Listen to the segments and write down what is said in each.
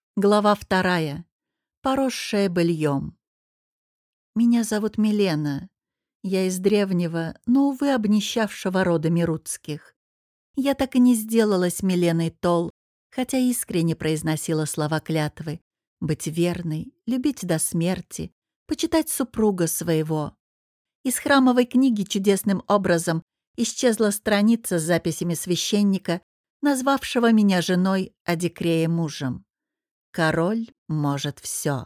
Глава 2. Поросшая быльем. Меня зовут Милена. Я из древнего, но, увы, обнищавшего рода Мируцких. Я так и не сделалась Миленой Толл, хотя искренне произносила слова клятвы: быть верной, любить до смерти, почитать супруга своего. Из храмовой книги чудесным образом исчезла страница с записями священника, назвавшего меня женой, а Дикрея мужем. Король может все.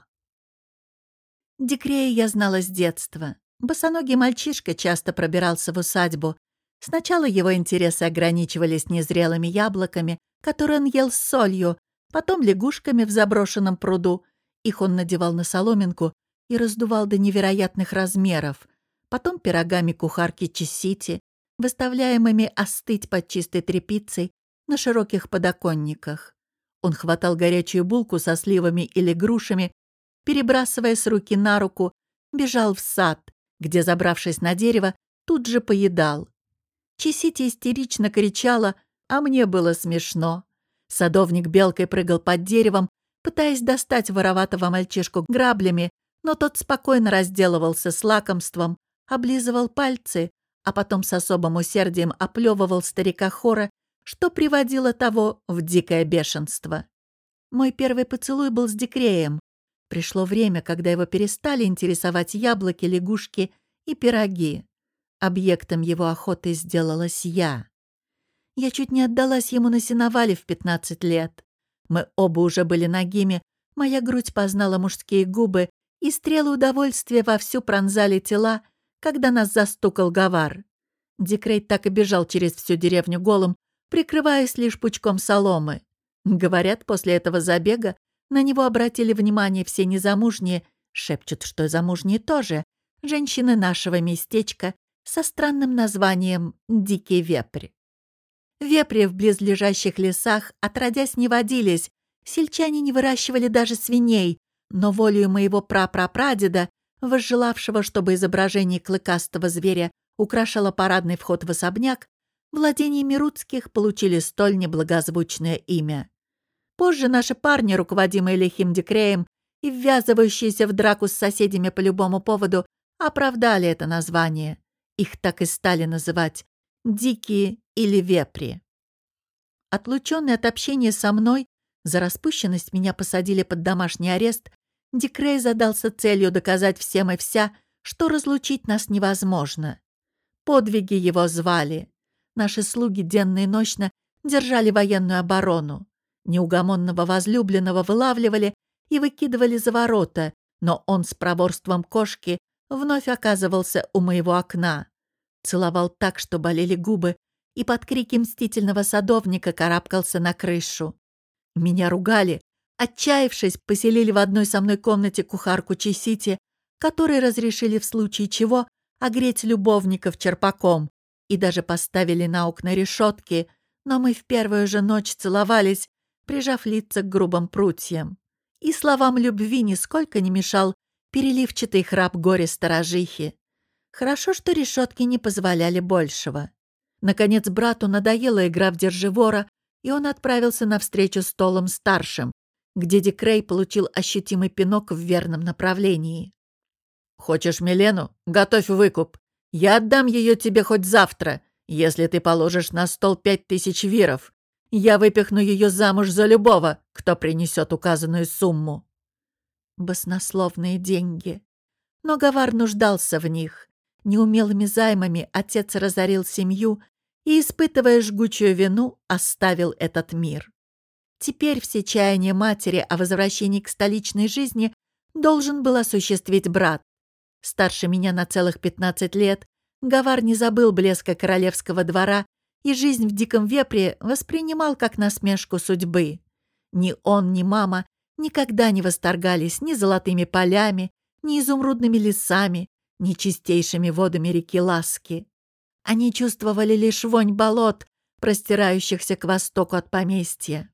Дикрея я знала с детства. Босоногий мальчишка часто пробирался в усадьбу. Сначала его интересы ограничивались незрелыми яблоками, которые он ел с солью, потом лягушками в заброшенном пруду. Их он надевал на соломинку и раздувал до невероятных размеров. Потом пирогами кухарки Чесити, выставляемыми остыть под чистой тряпицей на широких подоконниках. Он хватал горячую булку со сливами или грушами, перебрасывая с руки на руку, бежал в сад, где, забравшись на дерево, тут же поедал. Чесити истерично кричала, а мне было смешно. Садовник белкой прыгал под деревом, пытаясь достать вороватого мальчишку граблями, но тот спокойно разделывался с лакомством, облизывал пальцы, а потом с особым усердием оплевывал старика Хора, что приводило того в дикое бешенство. Мой первый поцелуй был с Дикреем. Пришло время, когда его перестали интересовать яблоки, лягушки и пироги. Объектом его охоты сделалась я. Я чуть не отдалась ему на сеновале в 15 лет. Мы оба уже были нагими, моя грудь познала мужские губы, и стрелы удовольствия вовсю пронзали тела, когда нас застукал Гавар. Дикрей так и бежал через всю деревню голым, прикрываясь лишь пучком соломы. Говорят, после этого забега на него обратили внимание все незамужние, шепчут, что замужние тоже, женщины нашего местечка со странным названием «Дикий вепрь». Вепри в близлежащих лесах отродясь не водились, сельчане не выращивали даже свиней, но волею моего прапрапрадеда, возжелавшего, чтобы изображение клыкастого зверя украшало парадный вход в особняк, владения Мируцких получили столь неблагозвучное имя. Позже наши парни, руководимые лихим Дикреем и ввязывающиеся в драку с соседями по любому поводу, оправдали это название. Их так и стали называть «дикие» или «вепри». Отлученный от общения со мной, за распущенность меня посадили под домашний арест, Дикрей задался целью доказать всем и вся, что разлучить нас невозможно. Подвиги его звали. Наши слуги денно и нощно держали военную оборону. Неугомонного возлюбленного вылавливали и выкидывали за ворота, но он с проворством кошки вновь оказывался у моего окна. Целовал так, что болели губы, и под крики мстительного садовника карабкался на крышу. Меня ругали. Отчаявшись, поселили в одной со мной комнате кухарку Чесити, которой разрешили в случае чего огреть любовников черпаком, и даже поставили на окна решетки, но мы в первую же ночь целовались, прижав лица к грубым прутьям. И словам любви нисколько не мешал переливчатый храп горе-сторожихи. Хорошо, что решетки не позволяли большего. Наконец брату надоела игра в держи-вора, и он отправился навстречу с Толлом старшим, где Дикрей получил ощутимый пинок в верном направлении. «Хочешь Милену? Готовь выкуп. Я отдам ее тебе хоть завтра, если ты положишь на стол 5000 виров. Я выпихну ее замуж за любого, кто принесет указанную сумму». Баснословные деньги. Но Гавар нуждался в них. Неумелыми займами отец разорил семью и, испытывая жгучую вину, оставил этот мир. Теперь все чаяния матери о возвращении к столичной жизни должен был осуществить брат. Старше меня на целых 15 лет, Гавар не забыл блеска королевского двора и жизнь в диком вепре воспринимал как насмешку судьбы. Ни он, ни мама никогда не восторгались ни золотыми полями, ни изумрудными лесами, ни чистейшими водами реки Ласки. Они чувствовали лишь вонь болот, простирающихся к востоку от поместья.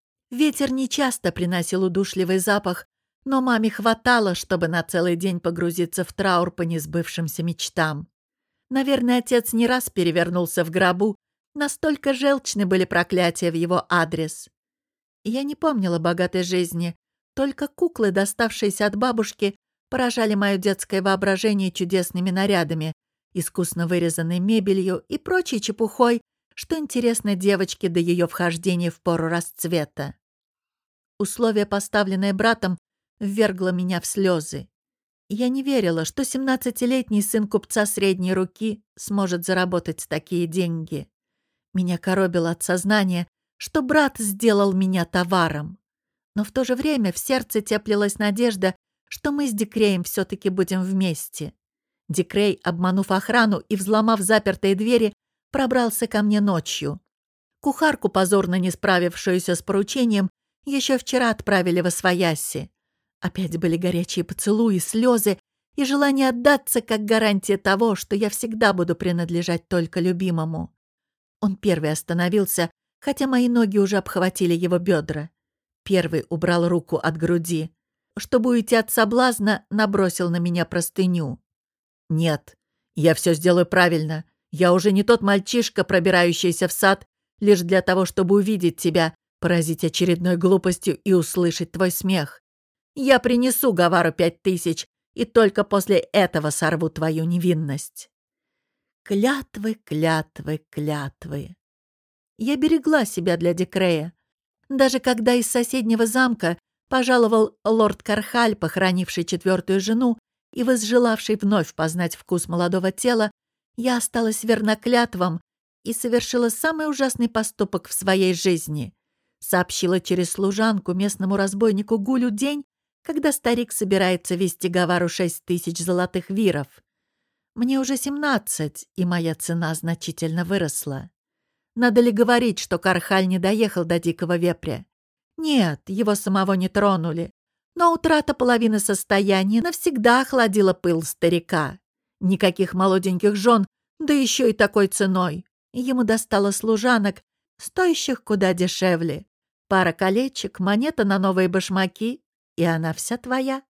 Ветер нечасто приносил удушливый запах, но маме хватало, чтобы на целый день погрузиться в траур по несбывшимся мечтам. Наверное, отец не раз перевернулся в гробу, настолько желчны были проклятия в его адрес. Я не помнила богатой жизни, Только куклы, доставшиеся от бабушки, поражали мое детское воображение чудесными нарядами, искусно вырезанной мебелью и прочей чепухой, что интересно девочке до ее вхождения в пору расцвета. Условие, поставленное братом, ввергло меня в слезы. Я не верила, что 17-летний сын купца средней руки сможет заработать такие деньги. Меня коробило от сознания, что брат сделал меня товаром. Но в то же время в сердце теплилась надежда, что мы с Дикреем все-таки будем вместе. Дикрей, обманув охрану и взломав запертые двери, пробрался ко мне ночью. Кухарку, позорно не справившуюся с поручением, еще вчера отправили восвояси. Опять были горячие поцелуи, слезы и желание отдаться как гарантия того, что я всегда буду принадлежать только любимому. Он первый остановился, хотя мои ноги уже обхватили его бедра. Первый убрал руку от груди. Чтобы уйти от соблазна, набросил на меня простыню. «Нет, я все сделаю правильно. Я уже не тот мальчишка, пробирающийся в сад, лишь для того, чтобы увидеть тебя, поразить очередной глупостью и услышать твой смех. Я принесу Гавару 5000, и только после этого сорву твою невинность». Клятвы, клятвы, клятвы. Я берегла себя для Дикрея. Даже когда из соседнего замка пожаловал лорд Кархаль, похоронивший 4-ю жену и возжелавший вновь познать вкус молодого тела, я осталась верна клятвам и совершила самый ужасный поступок в своей жизни. Сообщила через служанку местному разбойнику Гулю день, когда старик собирается вести Гавару 6000 золотых виров. Мне уже 17, и моя цена значительно выросла. Надо ли говорить, что Кархаль не доехал до Дикого Вепря? Нет, его самого не тронули. Но утрата половины состояния навсегда охладила пыл старика. Никаких молоденьких жен, да еще и такой ценой. Ему достало служанок, стоящих куда дешевле. Пара колечек, монета на новые башмаки, и она вся твоя.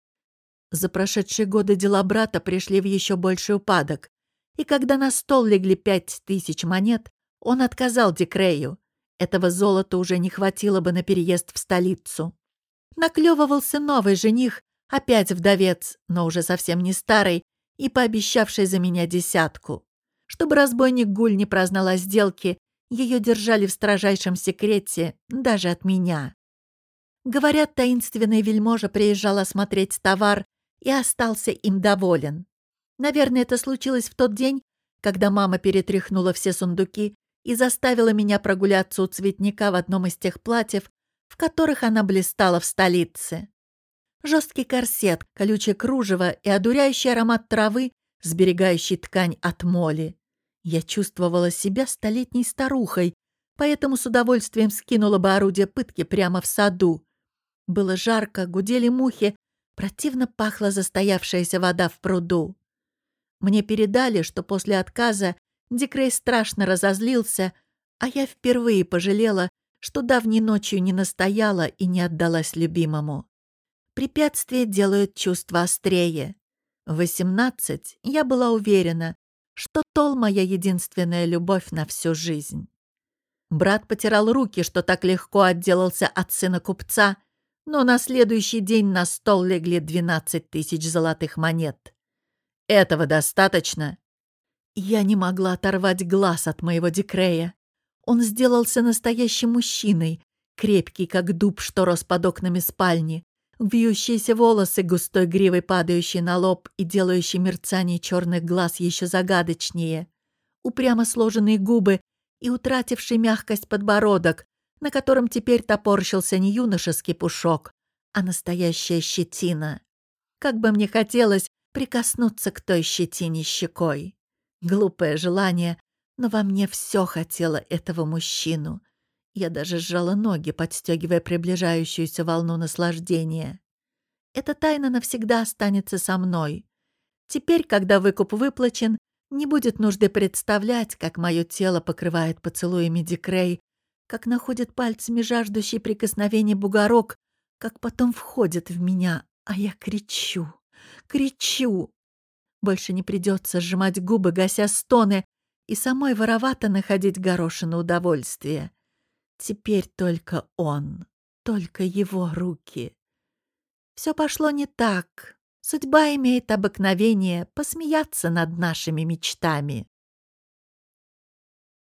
За прошедшие годы дела брата пришли в еще больший упадок, и когда на стол легли 5000 монет, он отказал Дикрею. Этого золота уже не хватило бы на переезд в столицу. Наклевывался новый жених, опять вдовец, но уже совсем не старый, и пообещавший за меня 10. Чтобы разбойник Гуль не прознал о сделке, ее держали в строжайшем секрете даже от меня. Говорят, таинственный вельможа приезжал осмотреть товар и остался им доволен. Наверное, это случилось в тот день, когда мама перетряхнула все сундуки и заставила меня прогуляться у цветника в одном из тех платьев, в которых она блистала в столице. Жесткий корсет, колючее кружево и одуряющий аромат травы, сберегающий ткань от моли. Я чувствовала себя столетней старухой, поэтому с удовольствием скинула бы орудие пытки прямо в саду. Было жарко, гудели мухи, противно пахла застоявшаяся вода в пруду. Мне передали, что после отказа Дикрей страшно разозлился, а я впервые пожалела, что давней ночью не настояла и не отдалась любимому. Препятствия делают чувства острее. В 18 я была уверена, что Тол — моя единственная любовь на всю жизнь. Брат потирал руки, что так легко отделался от сына купца, но на следующий день на стол легли 12 000 золотых монет. Этого достаточно? Я не могла оторвать глаз от моего Дикрея. Он сделался настоящим мужчиной, крепкий, как дуб, что рос под окнами спальни, вьющиеся волосы, густой гривой падающие на лоб и делающие мерцание черных глаз еще загадочнее, упрямо сложенные губы и утративший мягкость подбородок, на котором теперь топорщился не юношеский пушок, а настоящая щетина. Как бы мне хотелось прикоснуться к той щетине щекой. Глупое желание, но во мне все хотело этого мужчину. Я даже сжала ноги, подстегивая приближающуюся волну наслаждения. Эта тайна навсегда останется со мной. Теперь, когда выкуп выплачен, не будет нужды представлять, как мое тело покрывает поцелуями Дикрей, как находит пальцами жаждущий прикосновения бугорок, как потом входит в меня, а я кричу, кричу. Больше не придется сжимать губы, гася стоны, и самой воровато находить горошину удовольствия. Теперь только он, только его руки. Все пошло не так. Судьба имеет обыкновение посмеяться над нашими мечтами.